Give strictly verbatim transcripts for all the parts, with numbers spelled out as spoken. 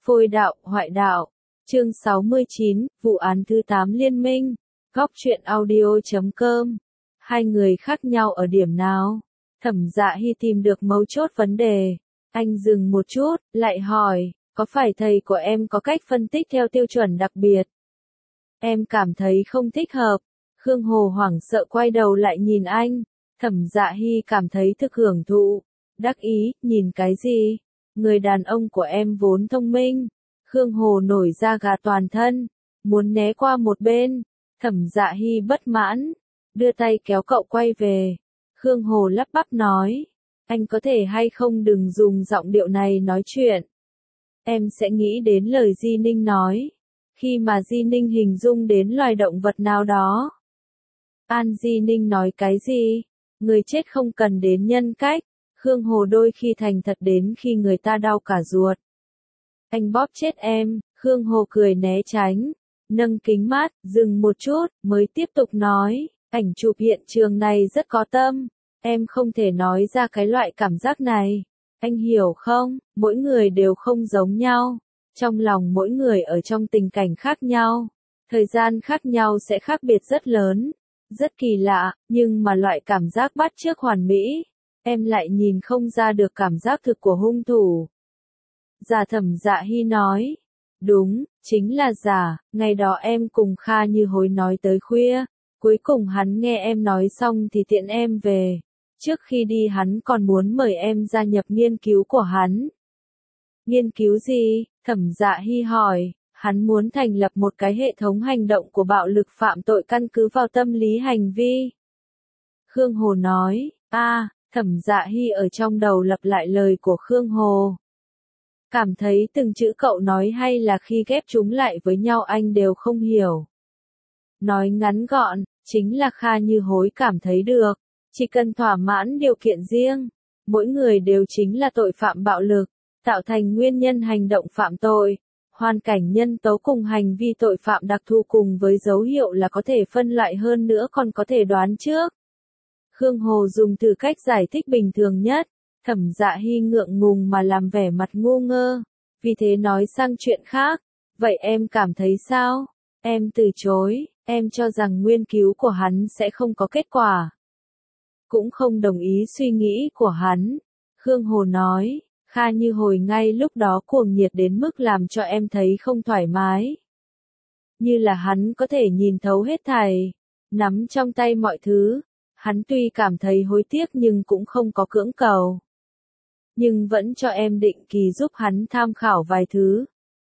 Phôi đạo, hoại đạo. Chương sáu mươi chín, vụ án thứ tám liên minh. Góc truyện audio chấm com. Hai người khác nhau ở điểm nào? Thẩm Dạ Hy tìm được mấu chốt vấn đề. Anh dừng một chút, lại hỏi, có phải thầy của em có cách phân tích theo tiêu chuẩn đặc biệt? Em cảm thấy không thích hợp. Khương Hồ hoảng sợ quay đầu lại nhìn anh. Thẩm Dạ Hy cảm thấy thực hưởng thụ. Đắc ý, nhìn cái gì? Người đàn ông của em vốn thông minh. Khương Hồ nổi da gà toàn thân, muốn né qua một bên. Thẩm Dạ Hy bất mãn, đưa tay kéo cậu quay về. Khương Hồ lắp bắp nói, anh có thể hay không đừng dùng giọng điệu này nói chuyện. Em sẽ nghĩ đến lời Di Ninh nói, khi mà Di Ninh hình dung đến loài động vật nào đó. An Di Ninh nói cái gì? Người chết không cần đến nhân cách. Khương Hồ đôi khi thành thật đến khi người ta đau cả ruột. Anh bóp chết em. Khương Hồ cười né tránh, nâng kính mát, dừng một chút, mới tiếp tục nói, ảnh chụp hiện trường này rất có tâm, em không thể nói ra cái loại cảm giác này. Anh hiểu không, mỗi người đều không giống nhau, trong lòng mỗi người ở trong tình cảnh khác nhau, thời gian khác nhau sẽ khác biệt rất lớn, rất kỳ lạ, nhưng mà loại cảm giác bắt chước hoàn mỹ, em lại nhìn không ra được cảm giác thực của hung thủ. Giả Thẩm Dạ Hy nói, đúng, chính là giả, ngày đó em cùng Kha Như Hối nói tới khuya, cuối cùng hắn nghe em nói xong thì tiện em về, trước khi đi hắn còn muốn mời em gia nhập nghiên cứu của hắn. Nghiên cứu gì? Thẩm Dạ Hy hỏi, hắn muốn thành lập một cái hệ thống hành động của bạo lực phạm tội căn cứ vào tâm lý hành vi. Khương Hồ nói, a, à, Thẩm Dạ Hy ở trong đầu lặp lại lời của Khương Hồ. Cảm thấy từng chữ cậu nói hay là khi ghép chúng lại với nhau anh đều không hiểu. Nói ngắn gọn, chính là Kha Như Hối cảm thấy được, chỉ cần thỏa mãn điều kiện riêng, mỗi người đều chính là tội phạm bạo lực, tạo thành nguyên nhân hành động phạm tội, hoàn cảnh nhân tố cùng hành vi tội phạm đặc thù cùng với dấu hiệu là có thể phân loại hơn nữa còn có thể đoán trước. Khương Hồ dùng từ cách giải thích bình thường nhất. Thẩm Dạ Hy ngượng ngùng mà làm vẻ mặt ngu ngơ, vì thế nói sang chuyện khác, vậy em cảm thấy sao? Em từ chối, em cho rằng nghiên cứu của hắn sẽ không có kết quả. Cũng không đồng ý suy nghĩ của hắn. Khương Hồ nói, Kha Như Hối ngay lúc đó cuồng nhiệt đến mức làm cho em thấy không thoải mái. Như là hắn có thể nhìn thấu hết thảy, nắm trong tay mọi thứ, hắn tuy cảm thấy hối tiếc nhưng cũng không có cưỡng cầu. Nhưng vẫn cho em định kỳ giúp hắn tham khảo vài thứ.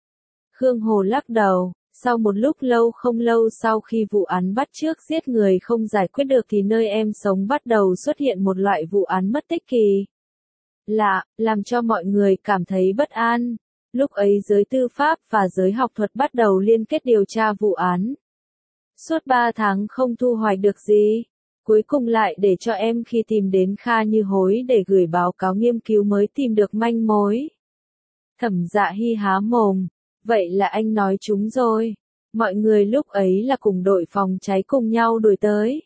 Khương Hồ lắc đầu, sau một lúc lâu không lâu sau khi vụ án bắt chước giết người không giải quyết được thì nơi em sống bắt đầu xuất hiện một loại vụ án mất tích kỳ lạ, làm cho mọi người cảm thấy bất an. Lúc ấy giới tư pháp và giới học thuật bắt đầu liên kết điều tra vụ án. Suốt ba tháng không thu hoạch được gì. Cuối cùng lại để cho em khi tìm đến Kha Như Hối để gửi báo cáo nghiên cứu mới tìm được manh mối. Thẩm Dạ Hy há mồm, vậy là anh nói chúng rồi. Mọi người lúc ấy là cùng đội phòng cháy cùng nhau đuổi tới.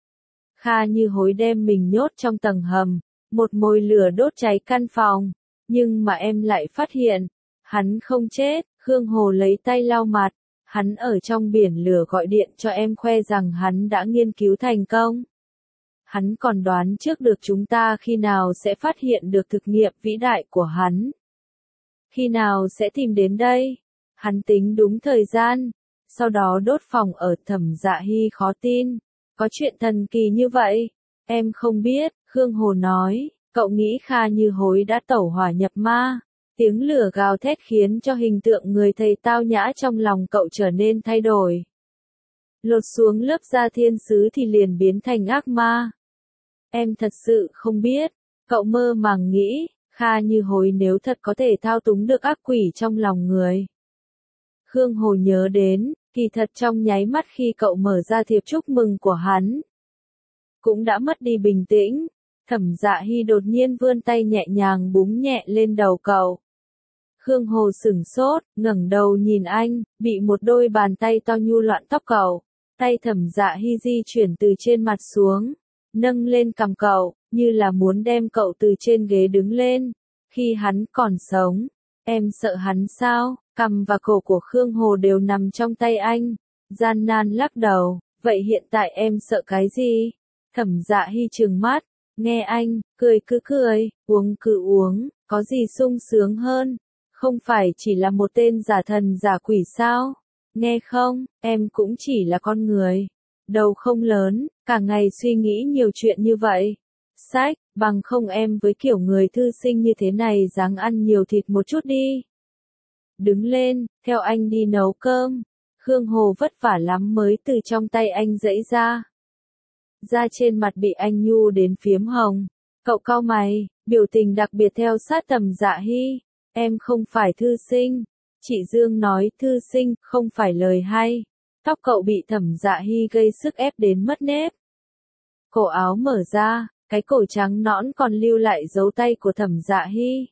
Kha Như Hối đem mình nhốt trong tầng hầm, một mồi lửa đốt cháy căn phòng. Nhưng mà em lại phát hiện, hắn không chết. Khương Hồ lấy tay lau mặt. Hắn ở trong biển lửa gọi điện cho em khoe rằng hắn đã nghiên cứu thành công. Hắn còn đoán trước được chúng ta khi nào sẽ phát hiện được thực nghiệm vĩ đại của hắn. Khi nào sẽ tìm đến đây? Hắn tính đúng thời gian, sau đó đốt phòng ở. Thẩm Dạ Hy khó tin. Có chuyện thần kỳ như vậy? Em không biết, Khương Hồ nói, cậu nghĩ Kha Như Hối đã tẩu hỏa nhập ma. Tiếng lửa gào thét khiến cho hình tượng người thầy tao nhã trong lòng cậu trở nên thay đổi. Lột xuống lớp da thiên sứ thì liền biến thành ác ma. Em thật sự không biết, cậu mơ màng nghĩ, Kha Như Hối nếu thật có thể thao túng được ác quỷ trong lòng người. Khương Hồ nhớ đến, kỳ thật trong nháy mắt khi cậu mở ra thiệp chúc mừng của hắn, cũng đã mất đi bình tĩnh. Thẩm Dạ Hy đột nhiên vươn tay nhẹ nhàng búng nhẹ lên đầu cậu. Khương Hồ sửng sốt, ngẩng đầu nhìn anh, bị một đôi bàn tay to nhu loạn tóc cậu. Tay Thẩm Dạ Hy di chuyển từ trên mặt xuống, nâng lên cằm cậu, như là muốn đem cậu từ trên ghế đứng lên. Khi hắn còn sống, Em sợ hắn sao? Cằm và cổ của Khương Hồ đều nằm trong tay anh. Gian nan lắc đầu, vậy hiện tại em sợ cái gì? Thẩm Dạ Hy trừng mắt, nghe anh, cười cứ cười, uống cứ uống, có gì sung sướng hơn? Không phải chỉ là một tên giả thần giả quỷ sao? Nghe không, em cũng chỉ là con người. Đầu không lớn, cả ngày suy nghĩ nhiều chuyện như vậy. Sách, bằng không em với kiểu người thư sinh như thế này ráng ăn nhiều thịt một chút đi. Đứng lên, theo anh đi nấu cơm. Khương Hồ vất vả lắm mới từ trong tay anh giãy ra. Da trên mặt bị anh nhu đến phiếm hồng. Cậu cau mày, biểu tình đặc biệt theo sát Thẩm Dạ Hy. Em không phải thư sinh. Chị Dương nói thư sinh không phải lời hay. Tóc cậu bị Thẩm Dạ Hy gây sức ép đến mất nếp. Cổ áo mở ra, cái cổ trắng nõn còn lưu lại dấu tay của Thẩm Dạ Hy.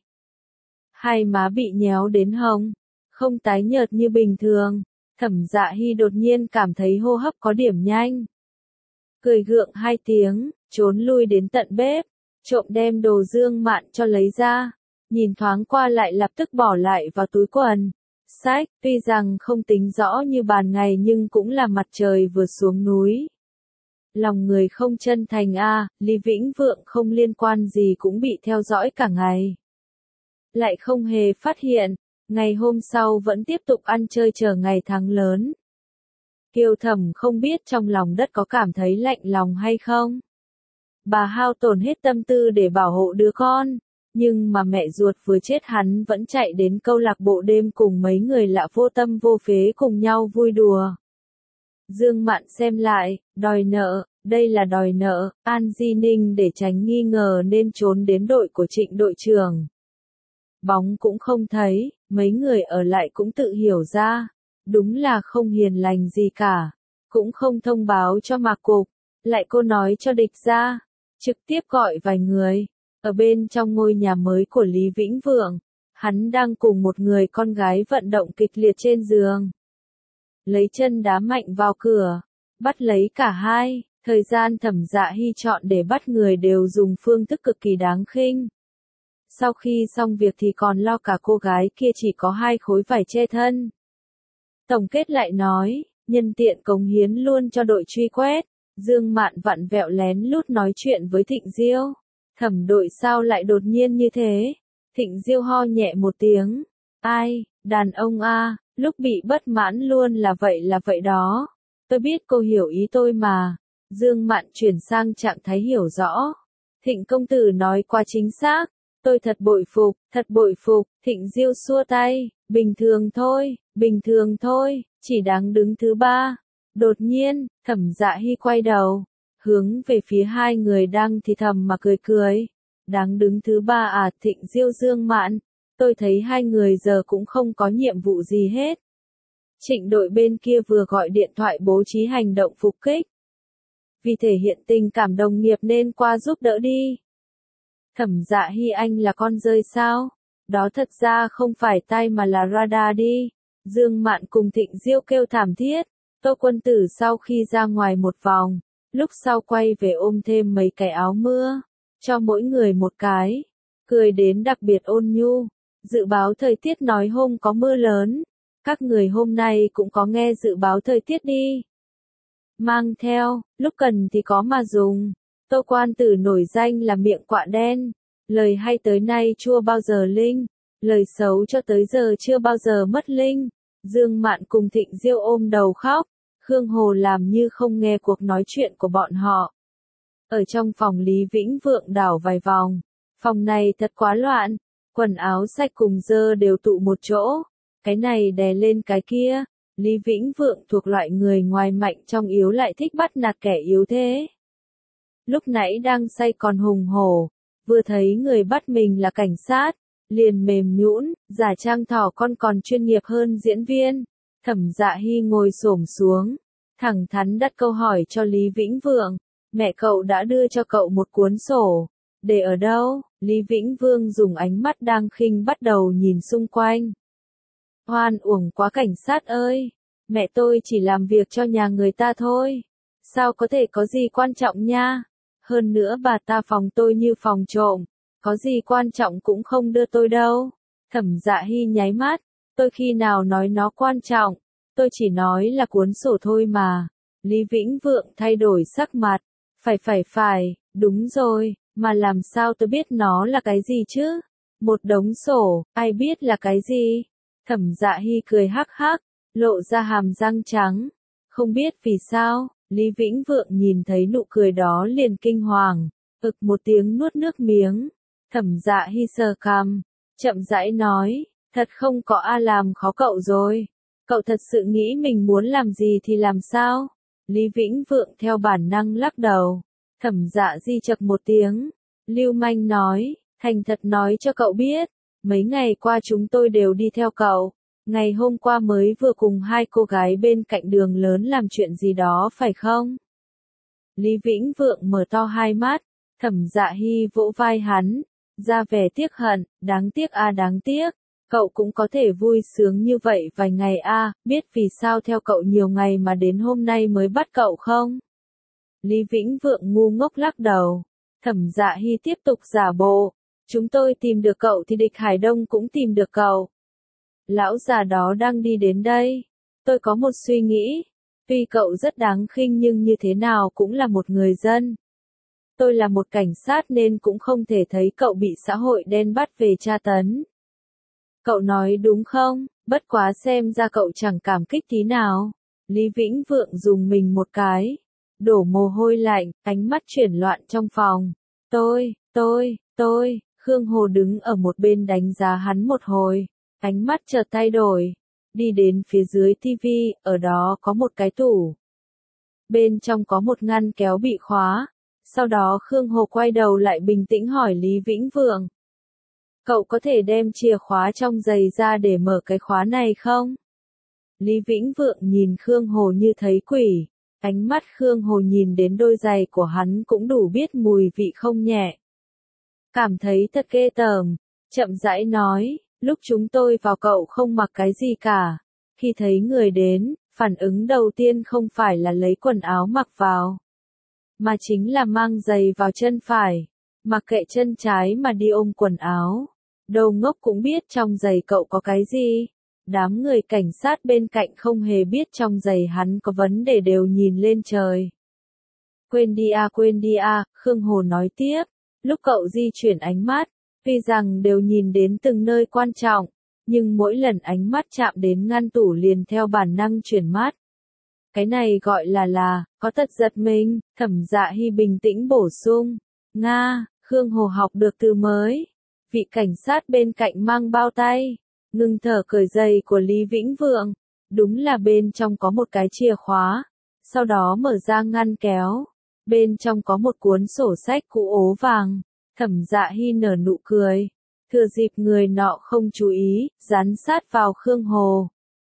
Hai má bị nhéo đến hồng, không tái nhợt như bình thường. Thẩm Dạ Hy đột nhiên cảm thấy hô hấp có điểm nhanh. Cười gượng hai tiếng, trốn lui đến tận bếp, trộm đem đồ Dương Mạn cho lấy ra, nhìn thoáng qua lại lập tức bỏ lại vào túi quần. Sách, tuy rằng không tính rõ như ban ngày nhưng cũng là mặt trời vừa xuống núi. Lòng người không chân thành a, à, Lý Vĩnh Vượng không liên quan gì cũng bị theo dõi cả ngày. Lại không hề phát hiện, ngày hôm sau vẫn tiếp tục ăn chơi chờ ngày tháng lớn. Kiều Thẩm không biết trong lòng đất có cảm thấy lạnh lòng hay không. Bà hao tổn hết tâm tư để bảo hộ đứa con, nhưng mà mẹ ruột vừa chết hắn vẫn chạy đến câu lạc bộ đêm cùng mấy người lạ vô tâm vô phế cùng nhau vui đùa. Dương Mạn xem lại, đòi nợ, đây là đòi nợ, An Di Ninh để tránh nghi ngờ nên trốn đến đội của Trịnh đội trưởng. Bóng cũng không thấy, mấy người ở lại cũng tự hiểu ra, đúng là không hiền lành gì cả, cũng không thông báo cho Mạc Cục, lại cô nói cho địch ra, trực tiếp gọi vài người, ở bên trong ngôi nhà mới của Lý Vĩnh Vượng, hắn đang cùng một người con gái vận động kịch liệt trên giường. Lấy chân đá mạnh vào cửa, bắt lấy cả hai, thời gian Thẩm Dạ Hy chọn để bắt người đều dùng phương thức cực kỳ đáng khinh. Sau khi xong việc thì còn lo cả cô gái kia chỉ có hai khối vải che thân. Tổng kết lại nói, nhân tiện cống hiến luôn cho đội truy quét, Dương Mạn vặn vẹo lén lút nói chuyện với Thịnh Diêu. Thẩm đội sao lại đột nhiên như thế? Thịnh Diêu ho nhẹ một tiếng. Ai, đàn ông a, lúc bị bất mãn luôn là vậy là vậy đó. Tôi biết cô hiểu ý tôi mà. Dương Mạn chuyển sang trạng thái hiểu rõ. Thịnh công tử nói quá chính xác. Tôi thật bội phục, thật bội phục. Thịnh Diêu xua tay. Bình thường thôi, bình thường thôi, chỉ đáng đứng thứ ba. Đột nhiên, Thẩm Dạ Hy quay đầu, hướng về phía hai người đang thì thầm mà cười cười. Đáng đứng thứ ba à? Thịnh Diêu Dương Mạn, tôi thấy hai người giờ cũng không có nhiệm vụ gì hết. Trịnh đội bên kia vừa gọi điện thoại bố trí hành động phục kích. Vì thể hiện tình cảm đồng nghiệp nên qua giúp đỡ đi. Thẩm Dạ Hy, anh là con rơi sao? Đó thật ra không phải tai mà là radar đi. Dương Mạn cùng Thịnh Diêu kêu thảm thiết. Tô Quân Tử sau khi ra ngoài một vòng, lúc sau quay về ôm thêm mấy cái áo mưa, cho mỗi người một cái, cười đến đặc biệt ôn nhu. Dự báo thời tiết nói hôm có mưa lớn, các người hôm nay cũng có nghe dự báo thời tiết đi. Mang theo, lúc cần thì có mà dùng. Tô Quan Tử nổi danh là miệng quạ đen, lời hay tới nay chưa bao giờ linh, lời xấu cho tới giờ chưa bao giờ mất linh. Dương Mạn cùng Thịnh Diêu ôm đầu khóc, Khương Hồ làm như không nghe cuộc nói chuyện của bọn họ. Ở trong phòng Lý Vĩnh Vượng đảo vài vòng, phòng này thật quá loạn, quần áo sạch cùng dơ đều tụ một chỗ, cái này đè lên cái kia. Lý Vĩnh Vượng thuộc loại người ngoài mạnh trong yếu lại thích bắt nạt kẻ yếu thế. Lúc nãy đang say còn hùng hổ, vừa thấy người bắt mình là cảnh sát, liền mềm nhũn, giả trang thỏ con còn chuyên nghiệp hơn diễn viên. Thẩm Dạ Hy ngồi xổm xuống, thẳng thắn đặt câu hỏi cho Lý Vĩnh Vượng, mẹ cậu đã đưa cho cậu một cuốn sổ, để ở đâu? Lý Vĩnh Vương dùng ánh mắt đang khinh bắt đầu nhìn xung quanh. Hoan uổng quá cảnh sát ơi, mẹ tôi chỉ làm việc cho nhà người ta thôi, sao có thể có gì quan trọng nha, hơn nữa bà ta phòng tôi như phòng trộm, có gì quan trọng cũng không đưa tôi đâu. Thẩm Dạ Hy nháy mắt, tôi khi nào nói nó quan trọng, tôi chỉ nói là cuốn sổ thôi mà. Lý Vĩnh Vượng thay đổi sắc mặt, phải phải phải, đúng rồi, mà làm sao tôi biết nó là cái gì chứ? Một đống sổ, ai biết là cái gì? Thẩm Dạ Hy cười hắc hắc, lộ ra hàm răng trắng. Không biết vì sao, Lý Vĩnh Vượng nhìn thấy nụ cười đó liền kinh hoàng, ực một tiếng nuốt nước miếng. Thẩm Dạ Hy sờ cằm, chậm rãi nói, thật không có a làm khó cậu rồi. Cậu thật sự nghĩ mình muốn làm gì thì làm sao? Lý Vĩnh Vượng theo bản năng lắc đầu. Thẩm Dạ Di chậc một tiếng, lưu manh nói, thành thật nói cho cậu biết, mấy ngày qua chúng tôi đều đi theo cậu. Ngày hôm qua mới vừa cùng hai cô gái bên cạnh đường lớn làm chuyện gì đó phải không? Lý Vĩnh Vượng mở to hai mắt, Thẩm Dạ Hy vỗ vai hắn, ra vẻ tiếc hận, đáng tiếc a đáng tiếc, cậu cũng có thể vui sướng như vậy vài ngày a, biết vì sao theo cậu nhiều ngày mà đến hôm nay mới bắt cậu không? Lý Vĩnh Vượng ngu ngốc lắc đầu, Thẩm Dạ Hy tiếp tục giả bộ, chúng tôi tìm được cậu thì địch Hải Đông cũng tìm được cậu. Lão già đó đang đi đến đây. Tôi có một suy nghĩ. Tuy cậu rất đáng khinh nhưng như thế nào cũng là một người dân. Tôi là một cảnh sát nên cũng không thể thấy cậu bị xã hội đen bắt về tra tấn. Cậu nói đúng không? Bất quá xem ra cậu chẳng cảm kích tí nào. Lý Vĩnh Vượng dùng mình một cái. Đổ mồ hôi lạnh, ánh mắt chuyển loạn trong phòng. Tôi, tôi, tôi, Khương Hồ đứng ở một bên đánh giá hắn một hồi. Ánh mắt chợt thay đổi, đi đến phía dưới tivi, ở đó có một cái tủ. Bên trong có một ngăn kéo bị khóa. Sau đó Khương Hồ quay đầu lại bình tĩnh hỏi Lý Vĩnh Vượng. Cậu có thể đem chìa khóa trong giày ra để mở cái khóa này không? Lý Vĩnh Vượng nhìn Khương Hồ như thấy quỷ. Ánh mắt Khương Hồ nhìn đến đôi giày của hắn cũng đủ biết mùi vị không nhẹ. Cảm thấy thật ghê tởm, chậm rãi nói. Lúc chúng tôi vào cậu không mặc cái gì cả. Khi thấy người đến, phản ứng đầu tiên không phải là lấy quần áo mặc vào. Mà chính là mang giày vào chân phải. Mặc kệ chân trái mà đi ôm quần áo. Đầu ngốc cũng biết trong giày cậu có cái gì. Đám người cảnh sát bên cạnh không hề biết trong giày hắn có vấn đề đều nhìn lên trời. Quên đi à quên đi à, Khương Hồ nói tiếp. Lúc cậu di chuyển ánh mắt. Tuy rằng đều nhìn đến từng nơi quan trọng, nhưng mỗi lần ánh mắt chạm đến ngăn tủ liền theo bản năng chuyển mắt. Cái này gọi là là, có thật giật mình, Thẩm Dạ Hy bình tĩnh bổ sung. Nga, Khương Hồ học được từ mới. Vị cảnh sát bên cạnh mang bao tay, ngừng thở cởi giày của Lý Vĩnh Vượng. Đúng là bên trong có một cái chìa khóa. Sau đó mở ra ngăn kéo. Bên trong có một cuốn sổ sách cũ ố vàng. Thẩm Dạ Hy nở nụ cười. Thừa dịp người nọ không chú ý, dán sát vào Khương Hồ.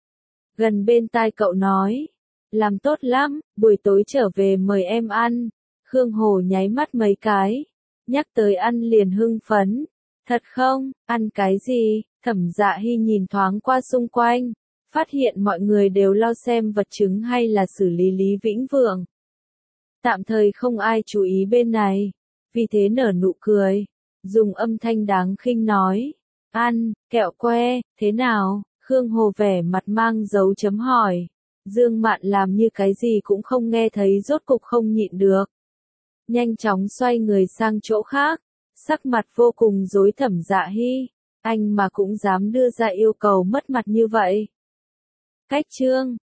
Gần bên tai cậu nói. Làm tốt lắm, buổi tối trở về mời em ăn. Khương Hồ nháy mắt mấy cái. Nhắc tới ăn liền hưng phấn. Thật không, ăn cái gì? Thẩm Dạ Hy nhìn thoáng qua xung quanh. Phát hiện mọi người đều lo xem vật chứng hay là xử lý Lý Vĩnh Vượng. Tạm thời không ai chú ý bên này. Vì thế nở nụ cười, dùng âm thanh đáng khinh nói, ăn, kẹo que, thế nào? Khương Hồ vẻ mặt mang dấu chấm hỏi. Dương Mạn làm như cái gì cũng không nghe thấy rốt cục không nhịn được. Nhanh chóng xoay người sang chỗ khác, sắc mặt vô cùng rối. Thẩm Dạ Hy, anh mà cũng dám đưa ra yêu cầu mất mặt như vậy. Cách chương